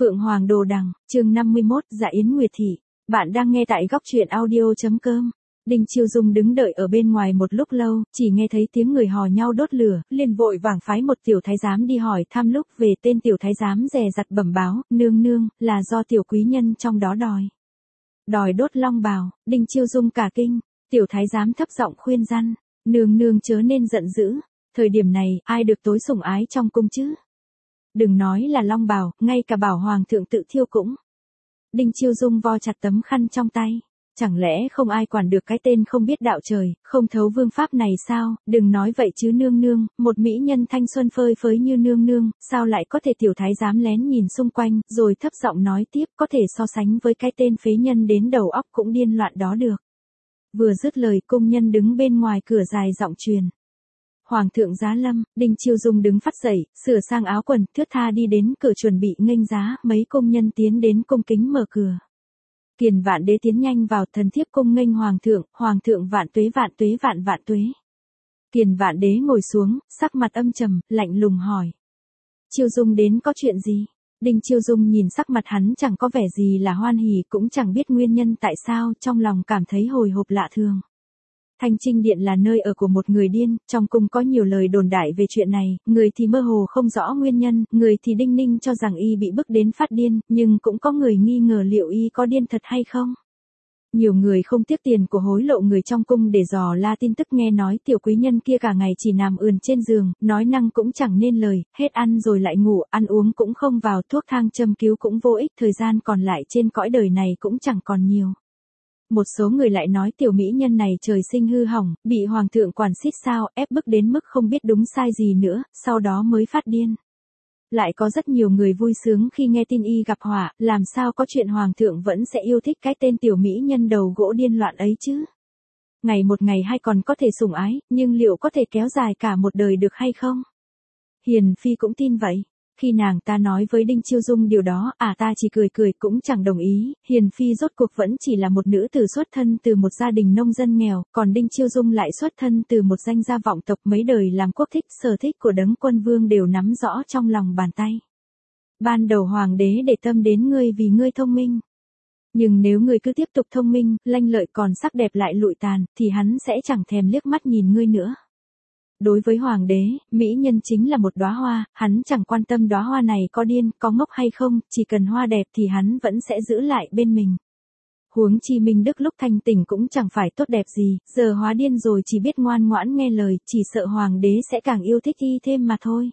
Phượng Hoàng Đồ Đằng, chương 51, Dạ Yến Nguyệt Thị. Bạn đang nghe tại góc truyện audio.com. Đinh Chiêu Dung đứng đợi ở bên ngoài một lúc lâu, chỉ nghe thấy tiếng người hò nhau đốt lửa, liền vội vàng phái một tiểu thái giám đi hỏi thăm lúc về. Tên tiểu thái giám dè dặt bẩm báo, nương nương, là do tiểu quý nhân trong đó đòi đốt long bào. Đinh Chiêu Dung cả kinh, tiểu thái giám thấp giọng khuyên răn, nương nương chớ nên giận dữ, thời điểm này, ai được tối sủng ái trong cung chứ? Đừng nói là long bào, ngay cả bảo hoàng thượng tự thiêu cũng. Đinh Chiêu Dung vo chặt tấm khăn trong tay. Chẳng lẽ không ai quản được cái tên không biết đạo trời, không thấu vương pháp này sao? Đừng nói vậy chứ nương nương, một mỹ nhân thanh xuân phơi phới như nương nương, sao lại có thể? Tiểu thái giám lén nhìn xung quanh, rồi thấp giọng nói tiếp, có thể so sánh với cái tên phế nhân đến đầu óc cũng điên loạn đó được. Vừa dứt lời, cung nhân đứng bên ngoài cửa dài giọng truyền. Hoàng thượng giá lâm. Đinh Chiêu Dung đứng phắt dậy, sửa sang áo quần, thướt tha đi đến cửa chuẩn bị nghênh giá. Mấy công nhân tiến đến cung kính mở cửa. Kiền Vạn Đế tiến nhanh vào, thần thiếp cung nghênh hoàng thượng vạn tuế vạn tuế. Kiền Vạn Đế ngồi xuống, sắc mặt âm trầm, lạnh lùng hỏi. Chiêu Dung đến có chuyện gì? Đinh Chiêu Dung nhìn sắc mặt hắn chẳng có vẻ gì là hoan hỉ, cũng chẳng biết nguyên nhân tại sao, trong lòng cảm thấy hồi hộp lạ thường. Thanh Trinh Điện là nơi ở của một người điên, trong cung có nhiều lời đồn đại về chuyện này, người thì mơ hồ không rõ nguyên nhân, người thì đinh ninh cho rằng y bị bức đến phát điên, nhưng cũng có người nghi ngờ liệu y có điên thật hay không. Nhiều người không tiếc tiền của hối lộ người trong cung để dò la tin tức, nghe nói tiểu quý nhân kia cả ngày chỉ nằm ườn trên giường, nói năng cũng chẳng nên lời, hết ăn rồi lại ngủ, ăn uống cũng không vào, thuốc thang châm cứu cũng vô ích, thời gian còn lại trên cõi đời này cũng chẳng còn nhiều. Một số người lại nói tiểu mỹ nhân này trời sinh hư hỏng, bị hoàng thượng quản xít sao, ép bức đến mức không biết đúng sai gì nữa, sau đó mới phát điên. Lại có rất nhiều người vui sướng khi nghe tin y gặp họa, làm sao có chuyện hoàng thượng vẫn sẽ yêu thích cái tên tiểu mỹ nhân đầu gỗ điên loạn ấy chứ. Ngày một ngày hay còn có thể sủng ái, nhưng liệu có thể kéo dài cả một đời được hay không? Hiền Phi cũng tin vậy. Khi nàng ta nói với Đinh Chiêu Dung điều đó, ta chỉ cười cũng chẳng đồng ý. Hiền Phi rốt cuộc vẫn chỉ là một nữ tử xuất thân từ một gia đình nông dân nghèo, còn Đinh Chiêu Dung lại xuất thân từ một danh gia vọng tộc, mấy đời làm quốc thích, sở thích của Đấng Quân Vương đều nắm rõ trong lòng bàn tay. Ban đầu hoàng đế để tâm đến ngươi vì ngươi thông minh. Nhưng nếu ngươi cứ tiếp tục thông minh, lanh lợi còn sắc đẹp lại lụi tàn, thì hắn sẽ chẳng thèm liếc mắt nhìn ngươi nữa. Đối với hoàng đế, mỹ nhân chính là một đóa hoa, hắn chẳng quan tâm đóa hoa này có điên, có ngốc hay không, chỉ cần hoa đẹp thì hắn vẫn sẽ giữ lại bên mình. Huống chi Minh Đức lúc thanh tỉnh cũng chẳng phải tốt đẹp gì, giờ hóa điên rồi chỉ biết ngoan ngoãn nghe lời, chỉ sợ hoàng đế sẽ càng yêu thích y thêm mà thôi.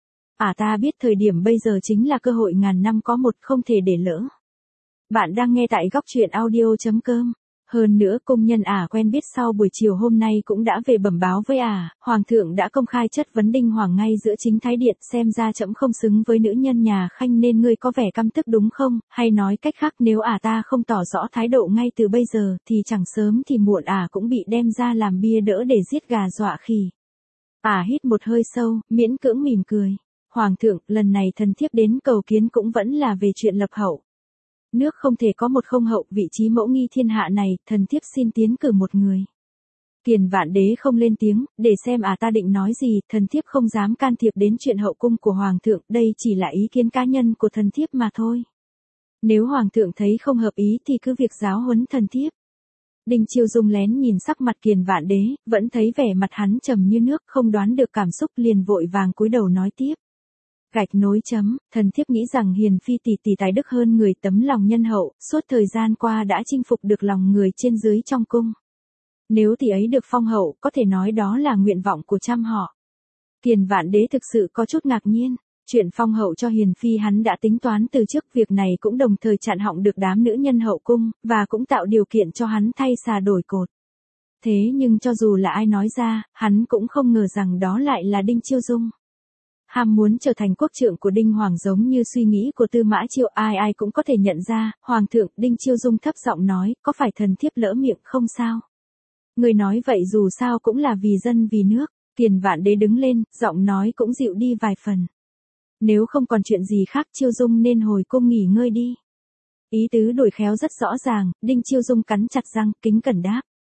Ta biết thời điểm bây giờ chính là cơ hội ngàn năm có một, không thể để lỡ. Bạn đang nghe tại góc truyện audio.com. Hơn nữa công nhân quen biết sau buổi chiều hôm nay cũng đã về bẩm báo với hoàng thượng đã công khai chất vấn Đinh Hoàng ngay giữa chính thái điện, xem ra trẫm không xứng với nữ nhân nhà Khanh nên ngươi có vẻ căm tức đúng không, hay nói cách khác nếu ta không tỏ rõ thái độ ngay từ bây giờ thì chẳng sớm thì muộn cũng bị đem ra làm bia đỡ để giết gà dọa khỉ. Hít một hơi sâu, miễn cưỡng mỉm cười. Hoàng thượng, lần này thần thiếp đến cầu kiến cũng vẫn là về chuyện lập hậu. Nước không thể có một không hậu, vị trí mẫu nghi thiên hạ này, thần thiếp xin tiến cử một người. Kiền Vạn Đế không lên tiếng, để xem ta định nói gì, thần thiếp không dám can thiệp đến chuyện hậu cung của hoàng thượng, đây chỉ là ý kiến cá nhân của thần thiếp mà thôi. Nếu hoàng thượng thấy không hợp ý thì cứ việc giáo huấn thần thiếp. Đinh Chiêu Dung lén nhìn sắc mặt Kiền Vạn Đế, vẫn thấy vẻ mặt hắn trầm như nước, không đoán được cảm xúc, liền vội vàng cúi đầu nói tiếp. Gạch nối chấm, thần thiếp nghĩ rằng Hiền Phi tỷ tài đức hơn người, tấm lòng nhân hậu, suốt thời gian qua đã chinh phục được lòng người trên dưới trong cung. Nếu tỷ ấy được phong hậu, có thể nói đó là nguyện vọng của trăm họ. Kiền Vạn Đế thực sự có chút ngạc nhiên, chuyện phong hậu cho Hiền Phi hắn đã tính toán từ trước, việc này cũng đồng thời chặn họng được đám nữ nhân hậu cung, và cũng tạo điều kiện cho hắn thay xà đổi cột. Thế nhưng cho dù là ai nói ra, hắn cũng không ngờ rằng đó lại là Đinh Chiêu Dung. Ham muốn trở thành quốc trượng của Đinh Hoàng giống như suy nghĩ của Tư Mã Chiêu, ai cũng có thể nhận ra. Hoàng thượng, Đinh Chiêu Dung thấp giọng nói, có phải thần thiếp lỡ miệng không sao? Người nói vậy dù sao cũng là vì dân vì nước. Kiền Vạn Đế đứng lên, giọng nói cũng dịu đi vài phần. Nếu không còn chuyện gì khác, Chiêu Dung nên hồi cung nghỉ ngơi đi. Ý tứ đổi khéo rất rõ ràng, Đinh Chiêu Dung cắn chặt răng, kính cẩn đáp.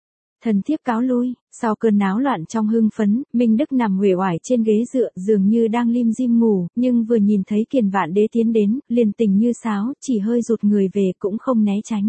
Thần thiếp cáo lui. Sau cơn náo loạn trong hưng phấn, Minh Đức nằm uể oải trên ghế dựa, dường như đang lim dim ngủ, nhưng vừa nhìn thấy Kiền Vạn Đế tiến đến, liền tình như sáo, chỉ hơi rụt người về cũng không né tránh.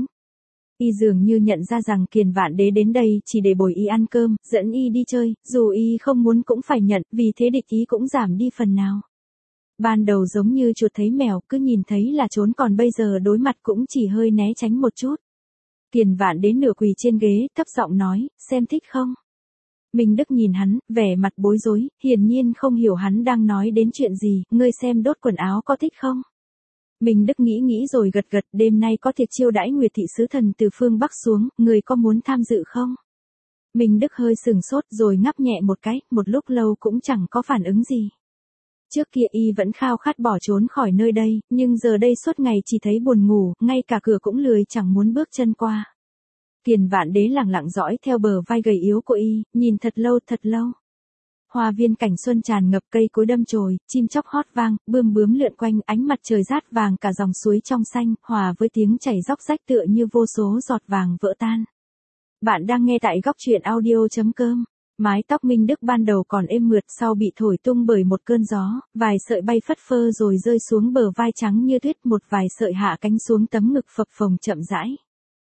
Y dường như nhận ra rằng Kiền Vạn Đế đến đây chỉ để bồi y ăn cơm, dẫn y đi chơi, dù y không muốn cũng phải nhận, vì thế địch ý cũng giảm đi phần nào. Ban đầu giống như chuột thấy mèo, cứ nhìn thấy là trốn, còn bây giờ đối mặt cũng chỉ hơi né tránh một chút. Kiền Vạn Đế nửa quỳ trên ghế, thấp giọng nói, xem thích không? Minh Đức nhìn hắn, vẻ mặt bối rối, hiển nhiên không hiểu hắn đang nói đến chuyện gì, ngươi xem đốt quần áo có thích không? Minh Đức nghĩ rồi gật gật, đêm nay có tiệc chiêu đãi Nguyệt thị sứ thần từ phương Bắc xuống, người có muốn tham dự không? Minh Đức hơi sừng sốt rồi ngáp nhẹ một cái, một lúc lâu cũng chẳng có phản ứng gì. Trước kia y vẫn khao khát bỏ trốn khỏi nơi đây, nhưng giờ đây suốt ngày chỉ thấy buồn ngủ, ngay cả cửa cũng lười chẳng muốn bước chân qua. Kiền Vạn Đế lẳng lặng dõi theo bờ vai gầy yếu của y, nhìn thật lâu thật lâu. Hoa viên cảnh xuân tràn ngập, cây cối đâm chồi, chim chóc hót vang, bươm bướm lượn quanh, ánh mặt trời rát vàng cả dòng suối trong xanh, hòa với tiếng chảy róc rách tựa như vô số giọt vàng vỡ tan. Bạn đang nghe tại góc truyện audio.com. Mái tóc Minh Đức ban đầu còn êm mượt, sau bị thổi tung bởi một cơn gió, vài sợi bay phất phơ rồi rơi xuống bờ vai trắng như tuyết, một vài sợi hạ cánh xuống tấm ngực phập phồng chậm rãi.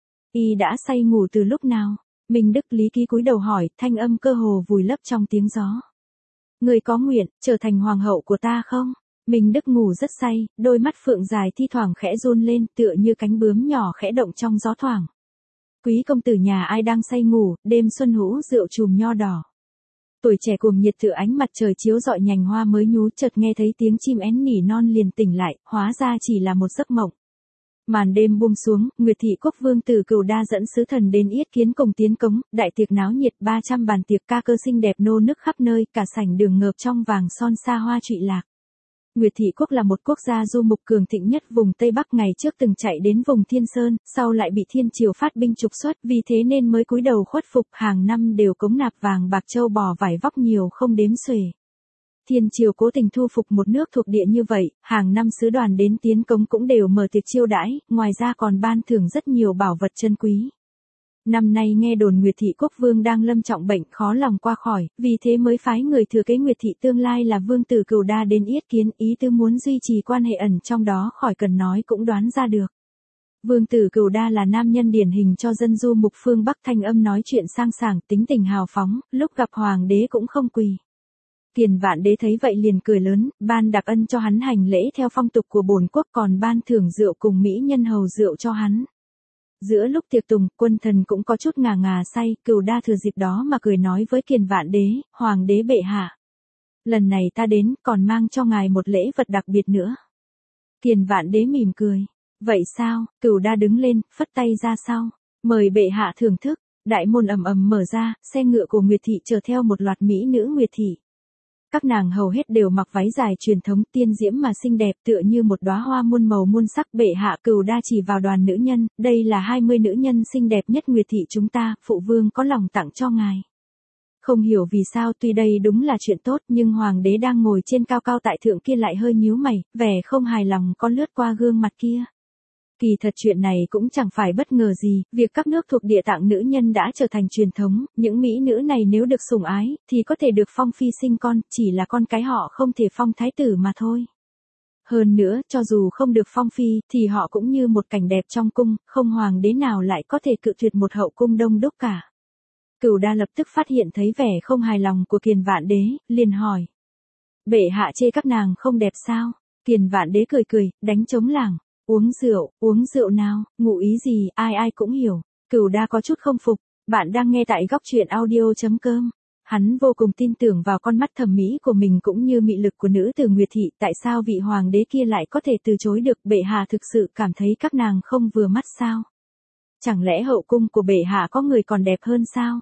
Y đã say ngủ từ lúc nào? Minh Đức lý ký cúi đầu hỏi, thanh âm cơ hồ vùi lấp trong tiếng gió. Người có nguyện trở thành hoàng hậu của ta không? Minh Đức ngủ rất say, đôi mắt phượng dài thi thoảng khẽ run lên, tựa như cánh bướm nhỏ khẽ động trong gió thoảng. Quý công tử nhà ai đang say ngủ, đêm xuân hũ rượu chùm nho đỏ. Tuổi trẻ cuồng nhiệt tựa ánh mặt trời chiếu rọi nhành hoa mới nhú, chợt nghe thấy tiếng chim én nỉ non liền tỉnh lại, hóa ra chỉ là một giấc mộng. Màn đêm buông xuống, Nguyệt thị quốc vương Từ Cửu Đa dẫn sứ thần đến yết kiến cùng tiến cống, đại tiệc náo nhiệt, 300 bàn tiệc ca cơ xinh đẹp nô nức khắp nơi, cả sảnh đường ngợp trong vàng son xa hoa trụy lạc. Nguyệt thị quốc là một quốc gia du mục cường thịnh nhất vùng Tây Bắc, ngày trước từng chạy đến vùng Thiên Sơn, sau lại bị Thiên Triều phát binh trục xuất, vì thế nên mới cúi đầu khuất phục, hàng năm đều cống nạp vàng bạc châu bò vải vóc nhiều không đếm xuể. Thiên Triều cố tình thu phục một nước thuộc địa như vậy, hàng năm sứ đoàn đến tiến cống cũng đều mở tiệc chiêu đãi, ngoài ra còn ban thưởng rất nhiều bảo vật chân quý. Năm nay nghe đồn Nguyệt thị quốc vương đang lâm trọng bệnh, khó lòng qua khỏi, vì thế mới phái người thừa kế Nguyệt thị tương lai là vương tử Cửu Đa đến yết kiến, ý tứ muốn duy trì quan hệ ẩn trong đó, khỏi cần nói cũng đoán ra được. Vương tử Cửu Đa là nam nhân điển hình cho dân du mục phương Bắc, thanh âm nói chuyện sang sảng, tính tình hào phóng, lúc gặp hoàng đế cũng không quỳ. Kiền Vạn Đế thấy vậy liền cười lớn, ban đặc ân cho hắn hành lễ theo phong tục của bổn quốc, còn ban thưởng rượu cùng mỹ nhân hầu rượu cho hắn. Giữa lúc tiệc tùng, quân thần cũng có chút ngà ngà say, Cửu Đa thừa dịp đó mà cười nói với Kiền Vạn Đế, hoàng đế bệ hạ. Lần này ta đến, còn mang cho ngài một lễ vật đặc biệt nữa. Kiền Vạn Đế mỉm cười. Vậy sao? Cửu Đa đứng lên, phất tay ra sau. Mời bệ hạ thưởng thức. Đại môn ầm ầm mở ra, xe ngựa của Nguyệt thị chở theo một loạt mỹ nữ Nguyệt thị. Các nàng hầu hết đều mặc váy dài truyền thống, tiên diễm mà xinh đẹp, tựa như một đóa hoa muôn màu muôn sắc. Bệ hạ, Cửu Đa chỉ vào đoàn nữ nhân, đây là 20 nữ nhân xinh đẹp nhất Nguyệt thị chúng ta, phụ vương có lòng tặng cho ngài. Không hiểu vì sao, tuy đây đúng là chuyện tốt, nhưng hoàng đế đang ngồi trên cao cao tại thượng kia lại hơi nhíu mày, vẻ không hài lòng có lướt qua gương mặt kia. Kỳ thật chuyện này cũng chẳng phải bất ngờ gì, việc các nước thuộc địa tặng nữ nhân đã trở thành truyền thống, những mỹ nữ này nếu được sủng ái, thì có thể được phong phi sinh con, chỉ là con cái họ không thể phong thái tử mà thôi. Hơn nữa, cho dù không được phong phi, thì họ cũng như một cảnh đẹp trong cung, không hoàng đế nào lại có thể cự tuyệt một hậu cung đông đúc cả. Cửu Đa lập tức phát hiện thấy vẻ không hài lòng của Kiền Vạn Đế, liền hỏi. Bệ hạ chê các nàng không đẹp sao? Kiền Vạn Đế cười cười, đánh trống lảng. Uống rượu nào, ngụ ý gì, ai ai cũng hiểu. Cửu Đa có chút không phục, bạn đang nghe tại góc truyện audio.com. Hắn vô cùng tin tưởng vào con mắt thẩm mỹ của mình cũng như mị lực của nữ tử Nguyệt thị, tại sao vị hoàng đế kia lại có thể từ chối được, bệ hạ thực sự cảm thấy các nàng không vừa mắt sao? Chẳng lẽ hậu cung của bệ hạ có người còn đẹp hơn sao?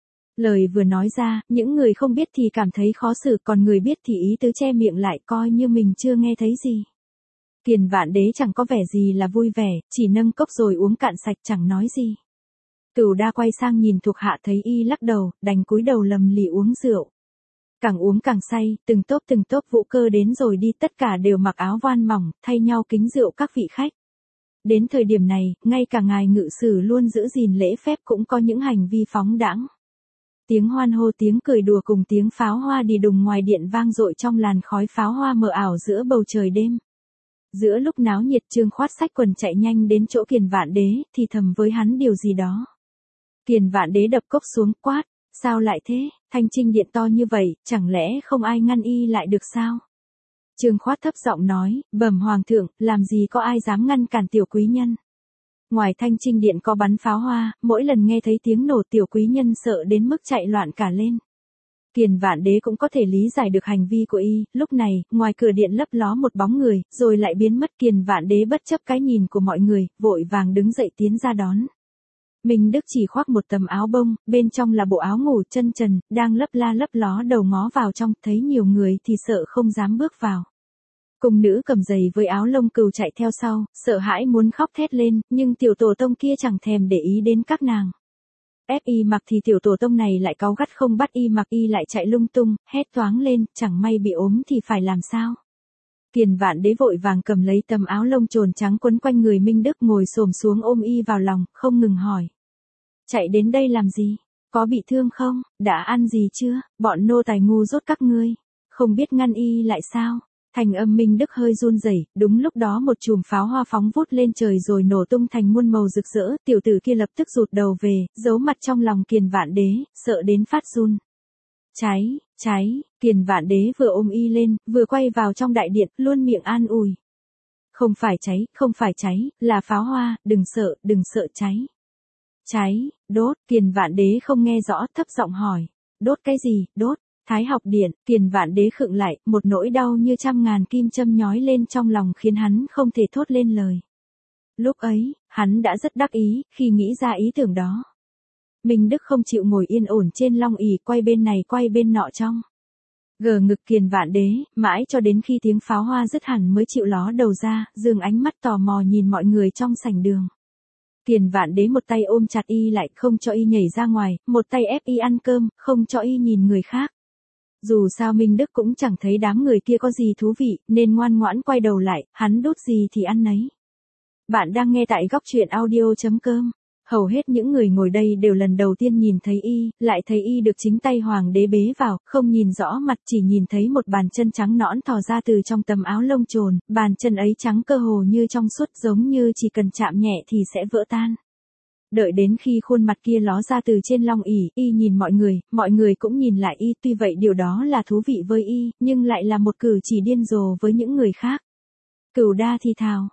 Lời vừa nói ra, những người không biết thì cảm thấy khó xử, còn người biết thì ý tứ che miệng lại coi như mình chưa nghe thấy gì. Kiền Vạn Đế chẳng có vẻ gì là vui vẻ, chỉ nâng cốc rồi uống cạn sạch chẳng nói gì. Cửu Đa quay sang nhìn thuộc hạ thấy y lắc đầu, đành cúi đầu lầm lì uống rượu. Càng uống càng say, từng tốp vũ cơ đến rồi đi, tất cả đều mặc áo voan mỏng, thay nhau kính rượu các vị khách. Đến thời điểm này, ngay cả ngài ngự sử luôn giữ gìn lễ phép cũng có những hành vi phóng đãng. tiếng hoan hô, tiếng cười đùa cùng tiếng pháo hoa đi đùng ngoài điện vang dội trong làn khói pháo hoa mờ ảo giữa bầu trời đêm. Giữa lúc náo nhiệt, Trương khoát xách quần chạy nhanh đến chỗ Kiền Vạn Đế, thì thầm với hắn điều gì đó. Kiền Vạn Đế đập cốc xuống quát, sao lại thế, Thanh Trinh điện to như vậy, chẳng lẽ không ai ngăn y lại được sao? Trương khoát thấp giọng nói, bẩm hoàng thượng, làm gì có ai dám ngăn cản tiểu quý nhân. Ngoài Thanh Trinh điện có bắn pháo hoa, mỗi lần nghe thấy tiếng nổ tiểu quý nhân sợ đến mức chạy loạn cả lên. Kiền Vạn Đế cũng có thể lý giải được hành vi của y, lúc này, ngoài cửa điện lấp ló một bóng người, rồi lại biến mất. Kiền Vạn Đế bất chấp cái nhìn của mọi người, vội vàng đứng dậy tiến ra đón. Minh Đức chỉ khoác một tấm áo bông, bên trong là bộ áo ngủ chân trần, đang lấp la lấp ló đầu ngó vào trong, thấy nhiều người thì sợ không dám bước vào. Cung nữ cầm giày với áo lông cừu chạy theo sau, sợ hãi muốn khóc thét lên, nhưng tiểu tổ tông kia chẳng thèm để ý đến các nàng. Ép y mặc thì tiểu tổ tông này lại cáu gắt không bắt y mặc, y lại chạy lung tung, hét toáng lên, chẳng may bị ốm thì phải làm sao. Kiền Vạn Đế vội vàng cầm lấy tấm áo lông trồn trắng quấn quanh người Minh Đức, ngồi xổm xuống ôm y vào lòng, không ngừng hỏi. Chạy đến đây làm gì? Có bị thương không? Đã ăn gì chưa? Bọn nô tài ngu dốt các ngươi. Không biết ngăn y lại sao? Thành âm Minh Đức hơi run rẩy. Đúng lúc đó một chùm pháo hoa phóng vút lên trời rồi nổ tung thành muôn màu rực rỡ. Tiểu tử kia lập tức rụt đầu về, giấu mặt trong lòng Kiền Vạn Đế, sợ đến phát run. Cháy, cháy, Kiền Vạn Đế vừa ôm y lên, vừa quay vào trong đại điện, luôn miệng an ủi. Không phải cháy, là pháo hoa, đừng sợ cháy. Cháy, đốt, Kiền Vạn Đế không nghe rõ, thấp giọng hỏi. Đốt cái gì, đốt? Thái học điện, Kiền Vạn Đế khựng lại, một nỗi đau như trăm ngàn kim châm nhói lên trong lòng khiến hắn không thể thốt lên lời. Lúc ấy, hắn đã rất đắc ý, khi nghĩ ra ý tưởng đó. Minh Đức không chịu ngồi yên ổn trên long ỷ, quay bên này quay bên nọ trong. Gờ ngực Kiền Vạn Đế, mãi cho đến khi tiếng pháo hoa dứt hẳn mới chịu ló đầu ra, dương ánh mắt tò mò nhìn mọi người trong sảnh đường. Kiền Vạn Đế một tay ôm chặt y lại, không cho y nhảy ra ngoài, một tay ép y ăn cơm, không cho y nhìn người khác. Dù sao Minh Đức cũng chẳng thấy đám người kia có gì thú vị, nên ngoan ngoãn quay đầu lại, hắn đút gì thì ăn nấy. Bạn đang nghe tại góc truyện audio.com. Hầu hết những người ngồi đây đều lần đầu tiên nhìn thấy y, lại thấy y được chính tay hoàng đế bế vào, không nhìn rõ mặt, chỉ nhìn thấy một bàn chân trắng nõn thò ra từ trong tấm áo lông trồn, bàn chân ấy trắng cơ hồ như trong suốt, giống như chỉ cần chạm nhẹ thì sẽ vỡ tan. Đợi đến khi khuôn mặt kia ló ra từ trên long ỷ, y nhìn mọi người cũng nhìn lại y, tuy vậy điều đó là thú vị với y, nhưng lại là một cử chỉ điên rồ với những người khác. Cửu Đa thì thào,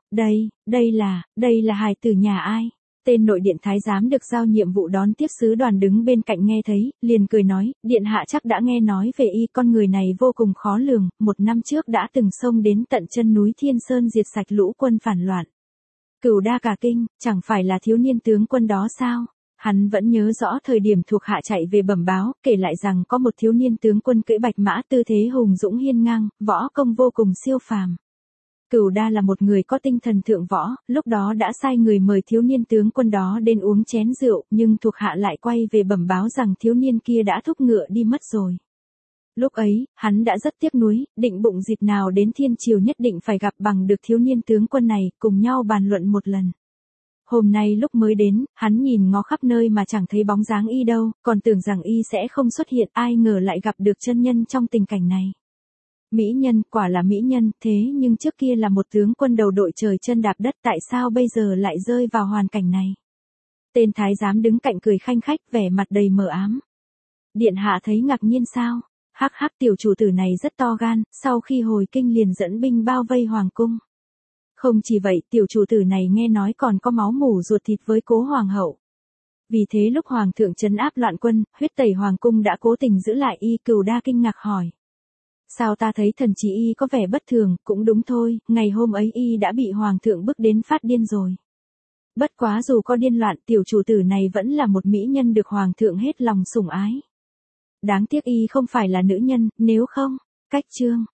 đây là hài tử nhà ai? Tên nội điện thái giám được giao nhiệm vụ đón tiếp sứ đoàn đứng bên cạnh nghe thấy, liền cười nói, điện hạ chắc đã nghe nói về y, con người này vô cùng khó lường, 1 năm trước đã từng xông đến tận chân núi Thiên Sơn diệt sạch lũ quân phản loạn. Cửu Đa cả kinh, chẳng phải là thiếu niên tướng quân đó sao? Hắn vẫn nhớ rõ thời điểm thuộc hạ chạy về bẩm báo, kể lại rằng có một thiếu niên tướng quân cưỡi bạch mã, tư thế hùng dũng hiên ngang, võ công vô cùng siêu phàm. Cửu Đa là một người có tinh thần thượng võ, lúc đó đã sai người mời thiếu niên tướng quân đó đến uống chén rượu, nhưng thuộc hạ lại quay về bẩm báo rằng thiếu niên kia đã thúc ngựa đi mất rồi. Lúc ấy, hắn đã rất tiếc nuối, định bụng dịp nào đến thiên triều nhất định phải gặp bằng được thiếu niên tướng quân này, cùng nhau bàn luận một lần. Hôm nay lúc mới đến, hắn nhìn ngó khắp nơi mà chẳng thấy bóng dáng y đâu, còn tưởng rằng y sẽ không xuất hiện, ai ngờ lại gặp được chân nhân trong tình cảnh này. Mỹ nhân, quả là mỹ nhân, thế nhưng trước kia là một tướng quân đầu đội trời chân đạp đất, tại sao bây giờ lại rơi vào hoàn cảnh này? Tên thái giám đứng cạnh cười khanh khách, vẻ mặt đầy mờ ám. Điện hạ thấy ngạc nhiên sao? Hắc hắc, tiểu chủ tử này rất to gan, sau khi hồi kinh liền dẫn binh bao vây hoàng cung. Không chỉ vậy, tiểu chủ tử này nghe nói còn có máu mủ ruột thịt với cố hoàng hậu. Vì thế lúc hoàng thượng trấn áp loạn quân, huyết tẩy hoàng cung đã cố tình giữ lại y. Cửu Đa kinh ngạc hỏi. Sao ta thấy thần trí y có vẻ bất thường? Cũng đúng thôi, ngày hôm ấy y đã bị hoàng thượng bức đến phát điên rồi. Bất quá dù có điên loạn, tiểu chủ tử này vẫn là một mỹ nhân được hoàng thượng hết lòng sủng ái. Đáng tiếc y không phải là nữ nhân, nếu không, cách chương.